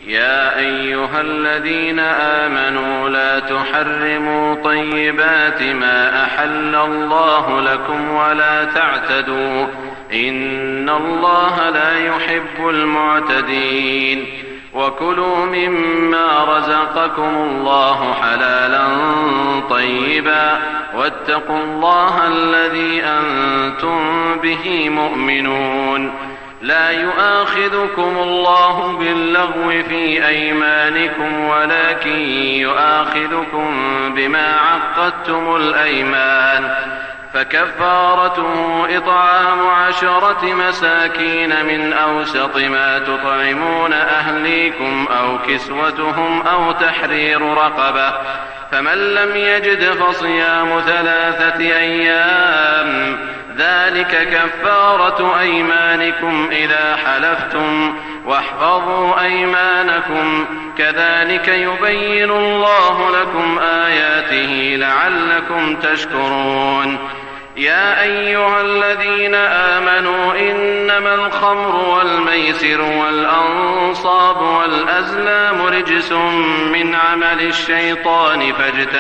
يا أيها الذين آمنوا لا تحرموا طيبات ما أحل الله لكم ولا تعتدوا إن الله لا يحب المعتدين وكلوا مما رزقكم الله حلالا طيبا واتقوا الله الذي أنتم به مؤمنون لا يؤاخذكم الله باللغو في أيمانكم ولكن يؤاخذكم بما عقدتم الأيمان فكفارته إطعام 10 مساكين من أوسط ما تطعمون أهليكم أو كسوتهم أو تحرير رقبة فمن لم يجد فصيام 3 أيام ذلك كفارة أيمانكم إذا حلفتم واحفظوا أيمانكم كذلك يبين الله لكم آياته لعلكم تشكرون يا أيها الذين آمنوا إنما الخمر والميسر والأنصاب والأزلام رجس من عمل الشيطان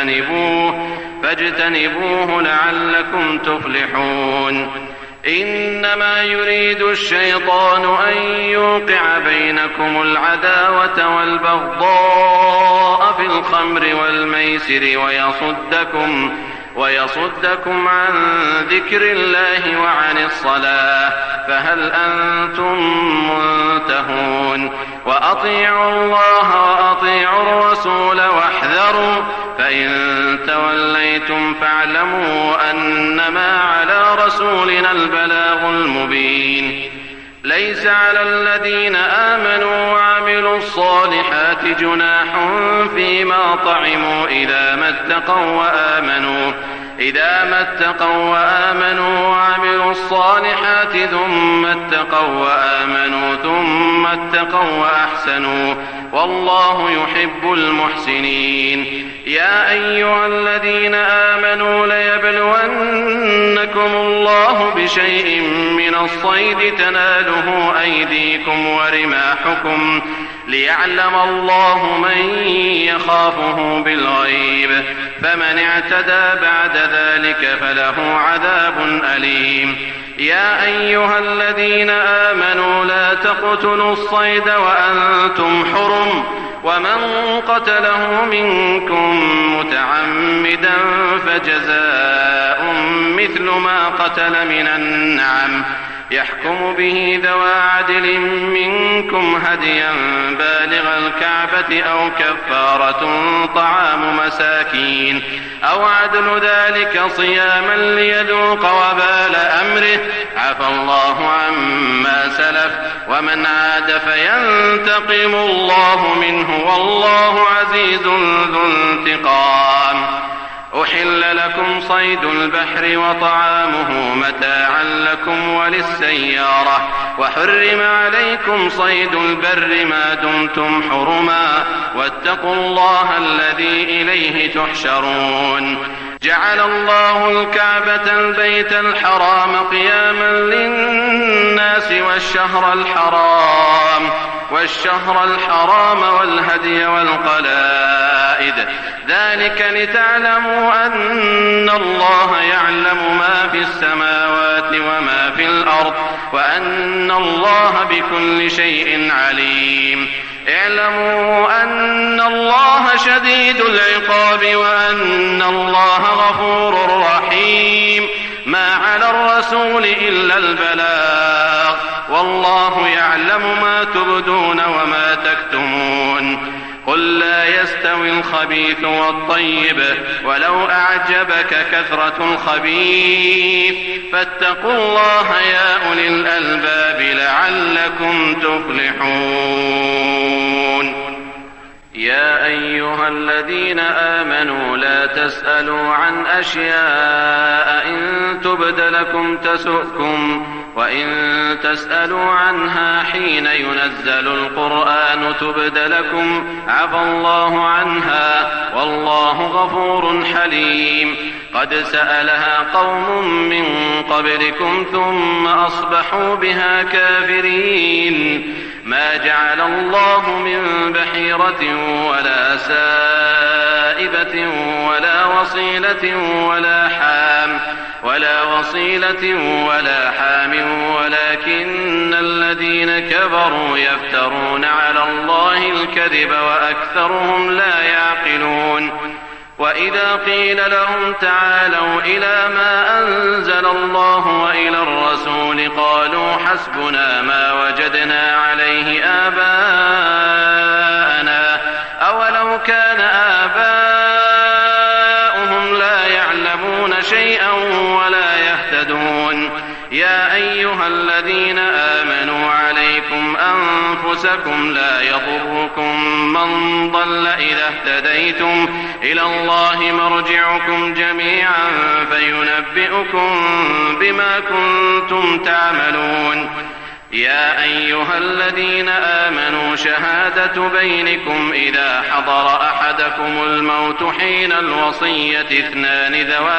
فاجتنبوه لعلكم تفلحون إنما يريد الشيطان أن يوقع بينكم العداوة والبغضاء في الخمر والميسر ويصدكم عن ذكر الله وعن الصلاة فهل أنتم منتهون وأطيعوا الله وأطيعوا الرسول واحذروا فإن توليتم فاعلموا أنما على رسولنا البلاغ المبين ليس على الذين آمنوا وعملوا الصالحات جناح فيما طعموا إذا ما اتقوا وآمنوا وعملوا الصالحات ثم اتقوا وأحسنوا والله يحب المحسنين يا أيها الذين آمنوا ليبلونكم الله بشيء من الصيد تناله أيديكم ورماحكم ليعلم الله من يخافه بالغيب فمن اعتدى بعد ذلك فله عذاب أليم يا أيها الذين آمنوا لا تقتلوا الصيد وأنتم حرم ومن قتله منكم متعمدا فجزاء مثل ما قتل من النعم يحكم به ذوى عدل منكم هديا بالغ الكعبة أو كفارة طعام مساكين أو عدل ذلك صياما ليذوق وبال أمره عفى الله عما سلف ومن عاد فينتقم الله منه والله عزيز ذو انتقام أحل لكم صيد البحر وطعامه متاعا لكم وللسيارة وحرم عليكم صيد البر ما دمتم حرما واتقوا الله الذي إليه تحشرون جعل الله الكعبة البيت الحرام قياما للناس والشهر الحرام والهدي والقلائد ذلك لتعلموا أن الله يعلم ما في السماوات وما في الأرض وأن الله بكل شيء عليم اعلموا أن الله شديد العقاب وأن الله غفور رحيم ما على الرسول إلا البلاغ والله يعلم ما تبدون وما تكتمون قل لا يستوي الخبيث والطيب ولو أعجبك كثرة الخبيث فاتقوا الله يا أولي الألباب لعلكم تفلحون يا أيها الذين آمنوا لا تسألوا عن أشياء إن تبد لكم تسؤكم وإن تسألوا عنها حين ينزل القرآن تبد لكم عفى الله عنها والله غفور حليم. قد سألها قوم من قبلكم ثم أصبحوا بها كافرين. ما جعل الله من بحيرة ولا سائبة ولا وصيلة ولا حام ولكن الذين كفروا يفترون على الله الكذب وأكثرهم لا يعقلون. وإذا قيل لهم تعالوا إلى ما أنزل الله وإلى الرسول قالوا حسبنا ما وجدنا عليه آباءنا أولو كان آباؤهم لا يعلمون شيئا ولا يهتدون. يا أيها الذين آمنوا عليكم أنفسكم لا يضركم من ضل إذا اهتديتم إلى الله مرجعكم جميعا فينبئكم بما كنتم تعملون. يا أيها الذين آمنوا شهادة بينكم إذا حضر أحدكم الموت حين الوصية اثنان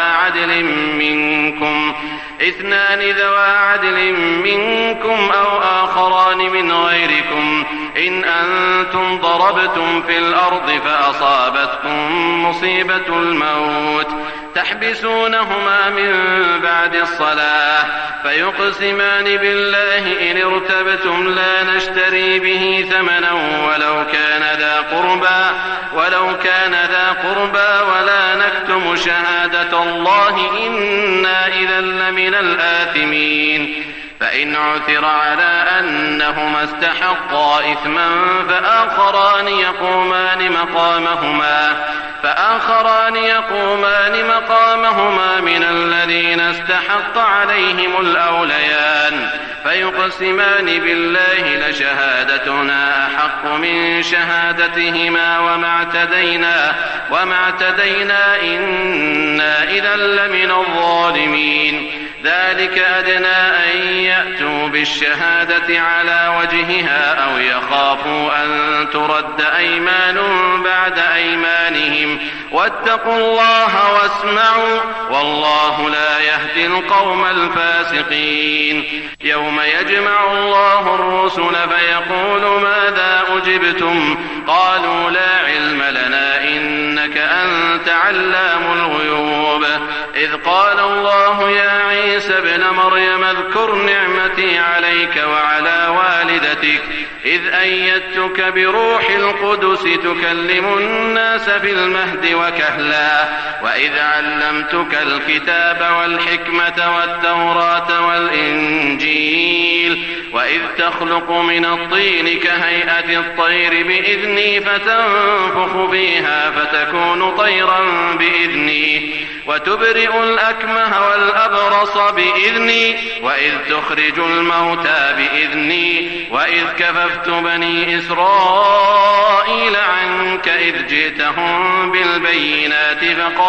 ذوى عدل منكم أو آخران من غيركم إن أنتم ضربتم في الأرض فأصابتكم مصيبة الموت تحبسونهما من بعد الصلاة فيقسمان بالله إن ارتبتم لا نشتري به ثمنا ولو كان ذا قربى ولا نكتم شهادة الله إنا إذا لمن الآثمين. فإن عثر على أنهما استحقا إثما فآخران يقومان مقامهما من الذين استحق عليهم الأوليان فيقسمان بالله لشهادتنا أحق من شهادتهما وما اعتدينا إنا إذا لمن الظالمين. ذلك أدنى أن يأتوا بالشهادة على وجهها أو يخافوا أن ترد أيمان بعد أيمانهم واتقوا الله واسمعوا والله لا يهدي القوم الفاسقين. يوم يجمع الله الرسل فيقول ماذا أجبتم قالوا لا علم لنا إنك أنت علام الغيوب. إذ قال الله يا عيسى ابن مريم اذكر نعمتي عليك وعلى والدتك إذ أيدتك بروح القدس تكلم الناس في المهد وكهلا وإذ علمتك الكتاب والحكمة والتوراة والإنجيل وإذ تخلق من الطين كهيئة الطير بإذني فتنفخ فيها فتكون طيرا بإذني وتبرئ الأكمه والأبرص بإذني وإذ تخرج الموتى بإذني وإذ كففت بني إسرائيل عنك إذ جئتهم بالبينات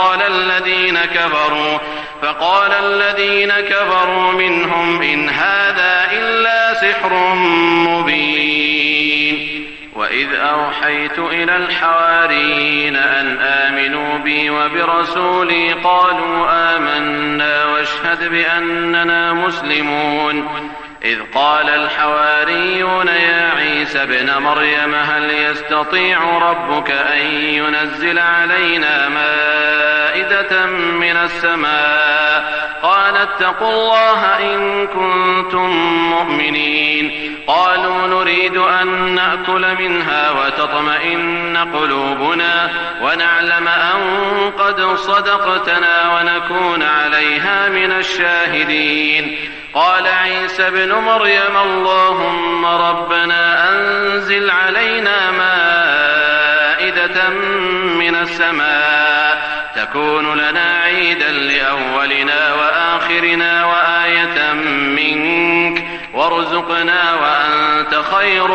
فقال الذين كفروا منهم إن هذا إلا سحر مبين. وإذ أوحيت إلى الحواريين أن آمنوا بي وبرسولي قالوا آمنا واشهد بأننا مسلمون. إذ قال الحواريون يا عيسى ابن مريم هل يستطيع ربك أن ينزل علينا مائدة من السماء قال اتقوا الله إن كنتم مؤمنين. قالوا نريد أن نأكل منها وتطمئن قلوبنا ونعلم أن قد صدقتنا ونكون عليها من الشاهدين. قال عيسى ابن مريم اللهم ربنا أنزل علينا مائدة من السماء تكون لنا عيدا لأولنا وآخرنا وآية منك وارزقنا وأنت خير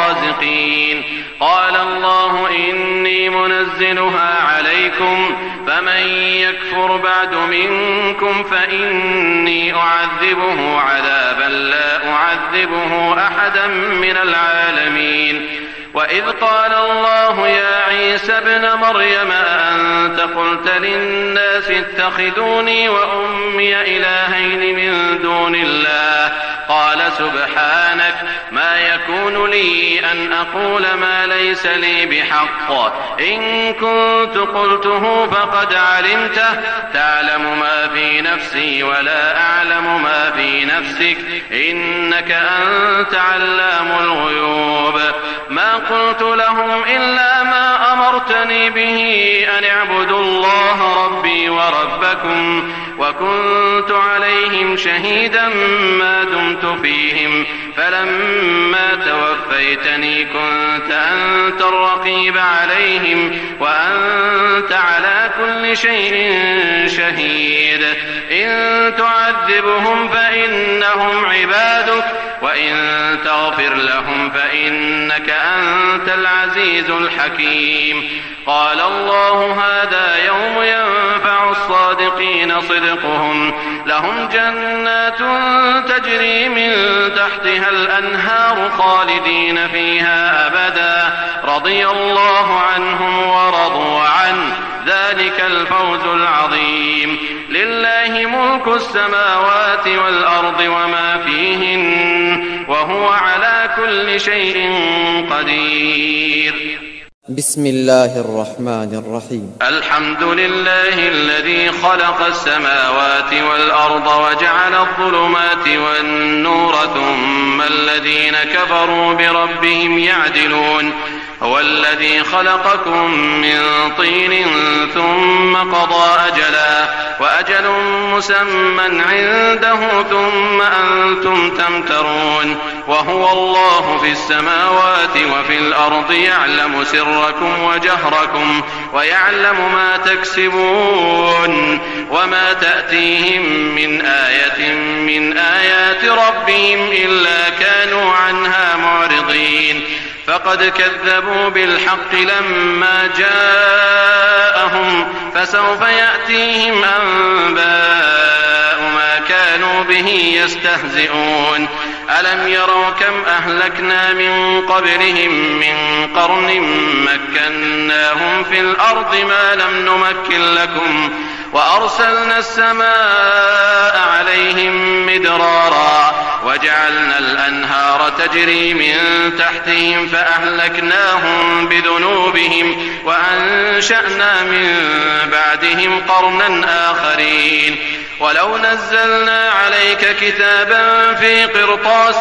الرازقين. قال الله إني منزلها عليكم فمن يكفر بعد منكم فإني أعذبه عذابا لا أعذبه أحدا من العالمين. وإذ قال الله يا عيسى ابن مريم أأنت قلت للناس اتخذوني وأمي إلهين من دون الله قال سبحانك ما يكون لي أن أقول ما ليس لي بحق إن كنت قلته فقد علمته تعلم ما في نفسي ولا أعلم ما في نفسك إنك أنت علام الغيوب. ما قلت لهم إلا ما أمرتني به أن اعبدوا الله ربي وربكم وكنت عليهم شهيدا ما دمت فيهم فلما توفيتني كنت أنت الرقيب عليهم وأنت على كل شيء شهيد. إن تعذبهم فإنهم عبادك وإن تغفر لهم فإنك أنت العزيز الحكيم. قال الله هذا يوم ينفع الصادقين صدقهم لهم جنات تجري من تحتها الأنهار خالدين فيها أبدا رضي الله عنهم ورضوا عنه ذلك الفوز العظيم. لله ملك السماوات والأرض وما فيهن وهو على كل شيء قدير. بسم الله الرحمن الرحيم. الحمد لله الذي خلق السماوات والأرض وجعل الظلمات والنور ثم الذين كفروا بربهم يعدلون. هو الذي خلقكم من طين ثم قضى أجلا وأجل مسمى عنده ثم أنتم تمترون. وهو الله في السماوات وفي الأرض يعلم سركم وجهركم ويعلم ما تكسبون وما تأتيهم من آية من آيات ربهم إلا كانوا عنها معرضين. فقد كذبوا بالحق لما جاءهم فسوف يأتيهم أنباء ما كانوا به يستهزئون. ألم يروا كم أهلكنا من قبلهم من قرن مكناهم في الأرض ما لم نمكن لكم وأرسلنا السماء عليهم مدرارا وجعلنا الأنهار تجري من تحتهم فأهلكناهم بذنوبهم وأنشأنا من بعدهم قرنا آخرين. ولو نزلنا عليك كتابا في قرطاس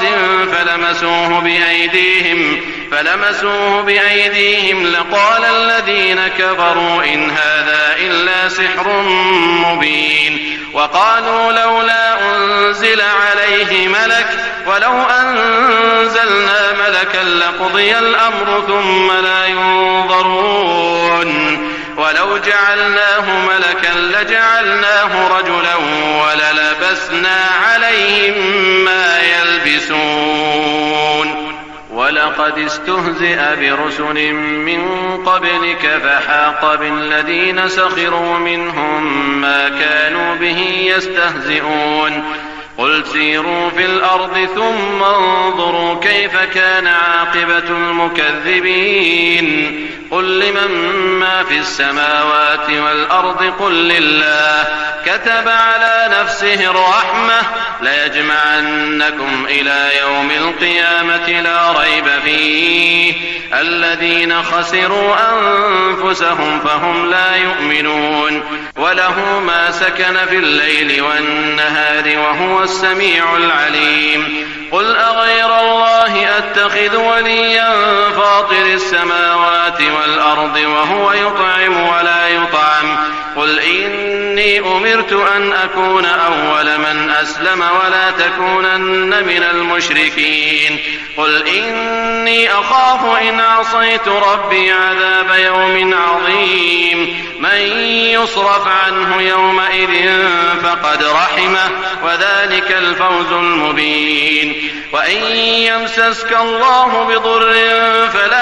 فلمسوه بأيديهم لقال الذين كفروا إن هذا إلا سحر مبين. وقالوا لولا أنزل عليه ملك ولو أنزلنا ملكا لقضي الأمر ثم لا ينظرون. ولو جعلناه ملكا لجعلناه رجلا وللبسنا عليهم ما يلبسون. ولقد استهزئ برسل من قبلك فحاق بالذين سخروا منهم ما كانوا به يستهزئون. قل سيروا في الأرض ثم انظروا كيف كان عاقبة المكذبين. قل لمن ما في السماوات والأرض قل لله كتب على نفسه الرحمة ليجمعنكم إلى يوم القيامة لا ريب فيه الذين خسروا أنفسهم فهم لا يؤمنون. وله ما سكن في الليل والنهار وهو السميع العليم. قل أغير الله أتخذ وليا فاطر السماوات والأرض وهو يطعم ولا يطعم. قل إني أمرت أن أكون أول من أسلم ولا تكونن من المشركين. قل إني أخاف إن عصيت ربي عذاب يوم عظيم. من يصرف عنه يومئذ فقد رحمه وذلك الفوز المبين. وإن يمسسك الله بضر فلا كاشف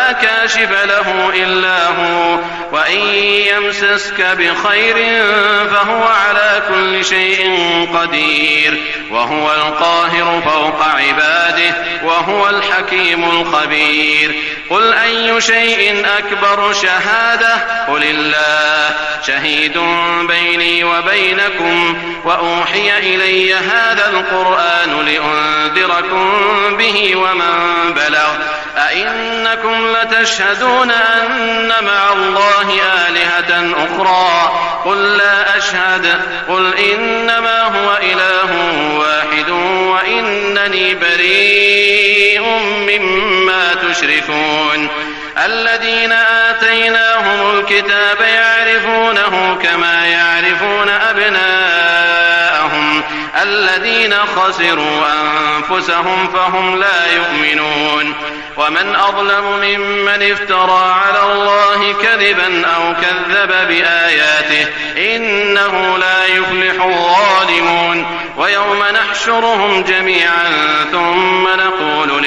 كاشف له إلا هو، وإن يمسسك بخير فهو على كل شيء قدير، وهو القاهر فوق عباده، وهو الحكيم الخبير. قل أي شيء أكبر شهادة؟ قل الله شهيد بيني وبينكم، وأوحي إلي هذا القرآن لأنذركم به ومن بلغ. أئنكم لتشهدون أن مع الله آلهة أخرى؟ قل لا أشهد. قل إنما هو إله واحد وإنني بريء مما تشركون. الذين آتيناهم الكتاب يعرفونه كما يعرفون أبناءهم، الذين خسروا أنفسهم فهم لا يؤمنون. ومن أظلم ممن افترى على الله كذبا أو كذب بآياته، إنه لا يفلح الظالمون. ويوم نحشرهم جميعا ثم نقول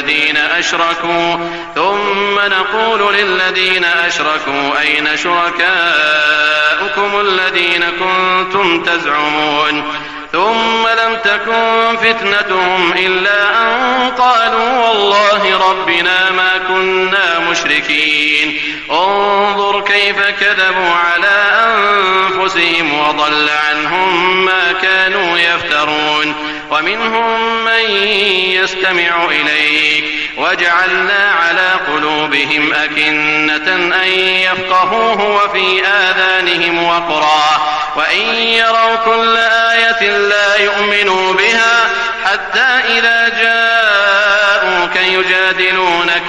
للذين أشركوا أين شركاؤكم الذين كنتم تزعمون؟ ثم لم تكن فتنتهم إلا أن قالوا والله ربنا ما كنا مشركين. انظر كيف كذبوا على أنفسهم وضل عنهم ما كانوا يفترون. ومنهم من يستمع إليك وجعلنا على قلوبهم أكنة أن يفقهوه وفي آذانهم وقرا، وإن يروا كل آية لا يؤمنوا بها، حتى إذا جاءوك يجادلونك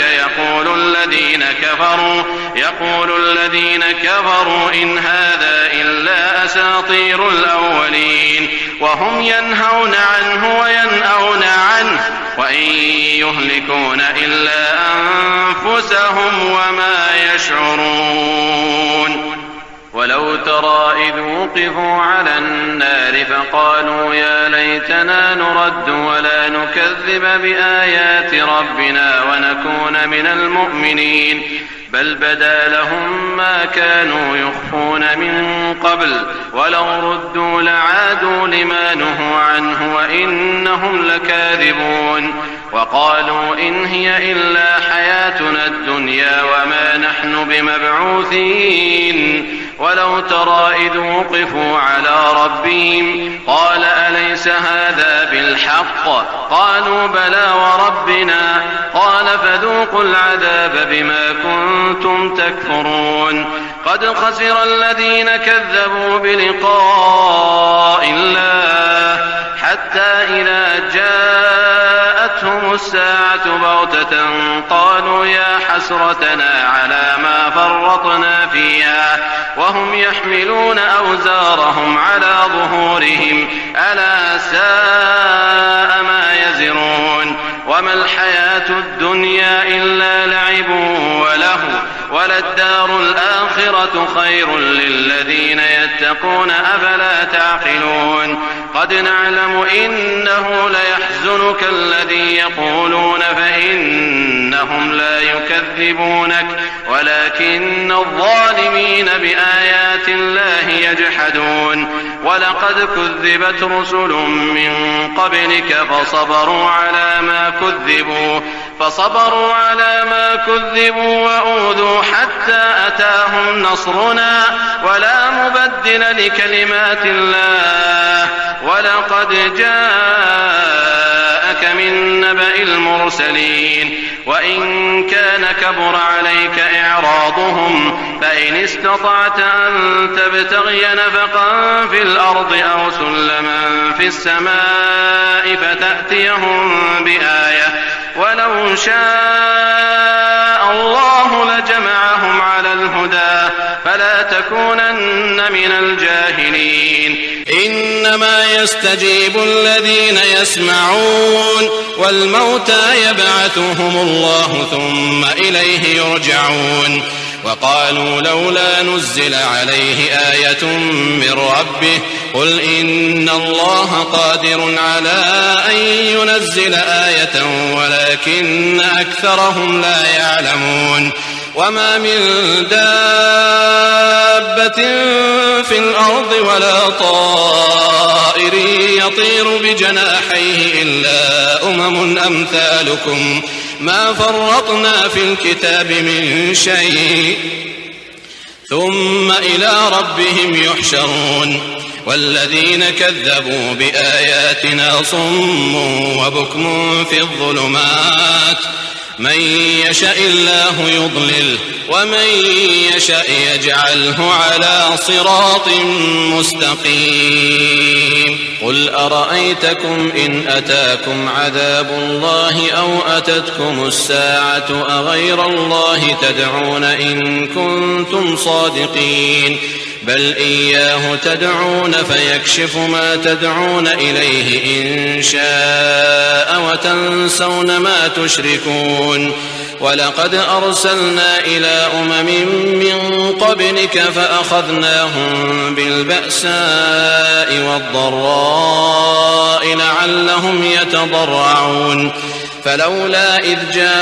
يقول الذين كفروا إن هذا إلا أساطير الأولين، وهم ينهون عنه وينأون عنه، وإن يهلكون إلا أنفسهم وما يشعرون. ولو ترى إذ وقفوا على النار فقالوا يا ليتنا نرد ولا نكذب بآيات ربنا ونكون من المؤمنين، بل بدا لهم ما كانوا يخفون من قبل، ولو ردوا لعادوا لما نهوا عنه وإنهم لكاذبون. وقالوا إن هي إلا حياتنا الدنيا وما نحن بمبعوثين. ولو ترى إذ وقفوا على ربهم قال أليس هذا بالحق؟ قالوا بلى وربنا. قال فذوقوا العذاب بما كنتم تكفرون. قد خسر الذين كذبوا بلقاء الله حتى إذا جاءتهم الساعة بغتة قالوا يا حسرتنا على ما فرطنا فيها وهم يحملون أوزارهم على ظهورهم ألا ساء ما يزرون. وما الحياة الدنيا إلا لعب ولهو، وللدار الآخرة خير للذين يتقون أفلا تعقلون. قد نعلم إنه ليحزنك الذي يقولون فإنهم لا يكذبونك ولكن الظالمين بآيات الله يجحدون. ولقد كذبت رسل من قبلك فصبروا على ما كذبوا وأوذوا حتى أتاهم نصرنا ولا مبدل لكلمات الله. ولقد جاءك من نبأ المرسلين. وإن كان كبر عليك إعراضهم فإن استطعت أن تبتغي نفقا في الأرض أو سلما في السماء فتأتيهم بآية ولو شاء الله لجمعهم على الهدى فلا تكونن من الجاهلين. إنما يستجيب الذين يسمعون والموتى يبعثهم الله ثم إليه يرجعون. وقالوا لولا نزل عليه آية من ربه قل إن الله قادر على أن ينزل آية ولكن أكثرهم لا يعلمون. وما من دابة في الأرض ولا طائر يطير بجناحيه إلا أمم أمثالكم ما فرطنا في الكتاب من شيء ثم إلى ربهم يحشرون والذين كذبوا بآياتنا صم وبكم في الظلمات من يشاء الله يضلل ومن يشاء يجعله على صراط مستقيم قل أرأيتكم إن أتاكم عذاب الله أو أتتكم الساعة أغير الله تدعون إن كنتم صادقين بل إياه تدعون فيكشف ما تدعون إليه إن شاء وتنسون ما تشركون ولقد أرسلنا إلى أمم من قبلك فأخذناهم بالبأساء والضراء لعلهم يتضرعون فلولا إذ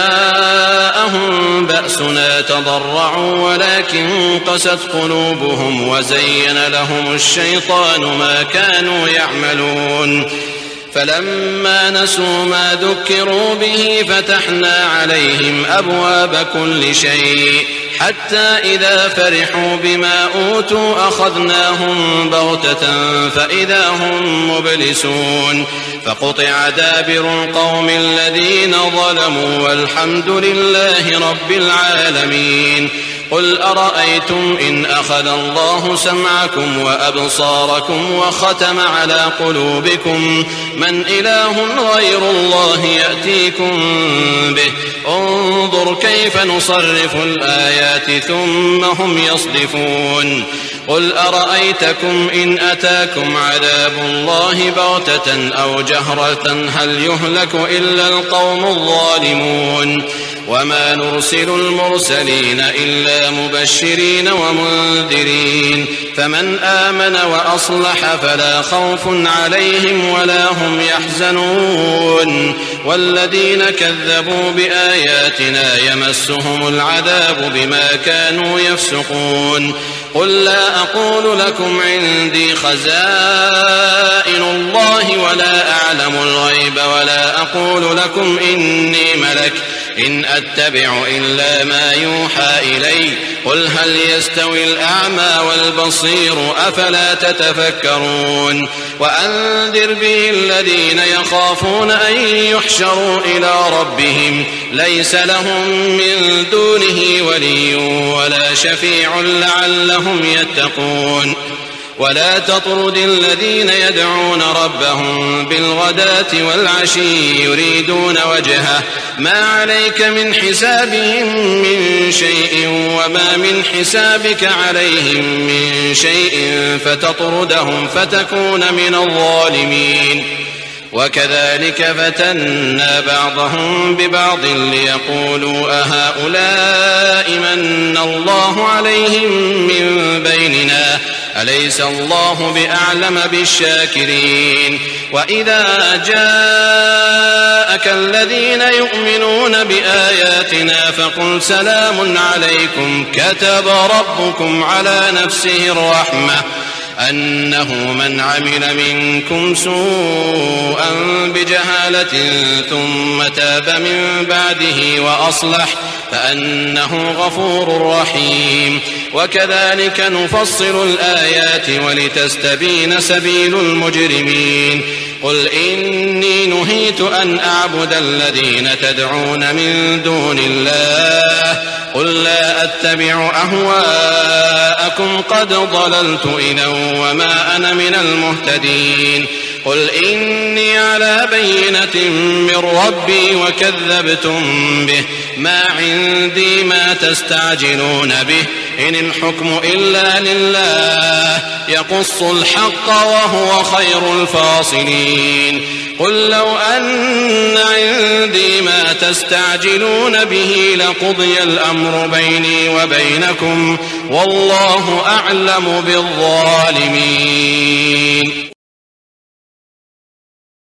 جاءهم بأسنا تضرعوا ولكن قست قلوبهم وزين لهم الشيطان ما كانوا يعملون فلما نسوا ما ذكروا به فتحنا عليهم أبواب كل شيء حتى إذا فرحوا بما أوتوا أخذناهم بغتة فإذا هم مبلسون فقطع دابر القوم الذين ظلموا والحمد لله رب العالمين قل أرأيتم إن أخذ الله سمعكم وأبصاركم وختم على قلوبكم من إله غير الله يأتيكم به انظر كيف نصرف الآيات ثم هم يصدفون قل أرأيتكم إن أتاكم عذاب الله بغتة أو جهرة هل يهلك إلا القوم الظالمون وما نرسل المرسلين إلا مبشرين ومنذرين فمن آمن وأصلح فلا خوف عليهم ولا هم يحزنون والذين كذبوا بآياتنا يمسهم العذاب بما كانوا يفسقون قل لا أقول لكم عندي خزائن الله ولا أعلم الغيب ولا أقول لكم إني ملك إن أتبع إلا ما يوحى إلي قل هل يستوي الأعمى والبصير أفلا تتفكرون وأنذر به الذين يخافون أن يحشروا إلى ربهم ليس لهم من دونه ولي ولا شفيع لعلهم يتقون ولا تطرد الذين يدعون ربهم بالغداة والعشي يريدون وجهه ما عليك من حسابهم من شيء وما من حسابك عليهم من شيء فتطردهم فتكون من الظالمين وكذلك فتنا بعضهم ببعض ليقولوا أهؤلاء من الله عليهم من بيننا أليس الله بأعلم بالشاكرين وإذا جاءك الذين يؤمنون بآياتنا فقل سلام عليكم كتب ربكم على نفسه الرحمة أنه من عمل منكم سوءا بجهالة ثم تاب من بعده وأصلح فأنه غفور رحيم وكذلك نفصل الآيات ولتستبين سبيل المجرمين قل إني نهيت أن أعبد الذين تدعون من دون الله قل لا أتبع أهواءكم قد ضللت إذا وما أنا من المهتدين قل إني على بينة من ربي وكذبتم به ما عندي ما تستعجلون به إن الحكم إلا لله يقص الحق وهو خير الفاصلين قل لو أن عندي ما تستعجلون به لقضي الأمر بيني وبينكم والله أعلم بالظالمين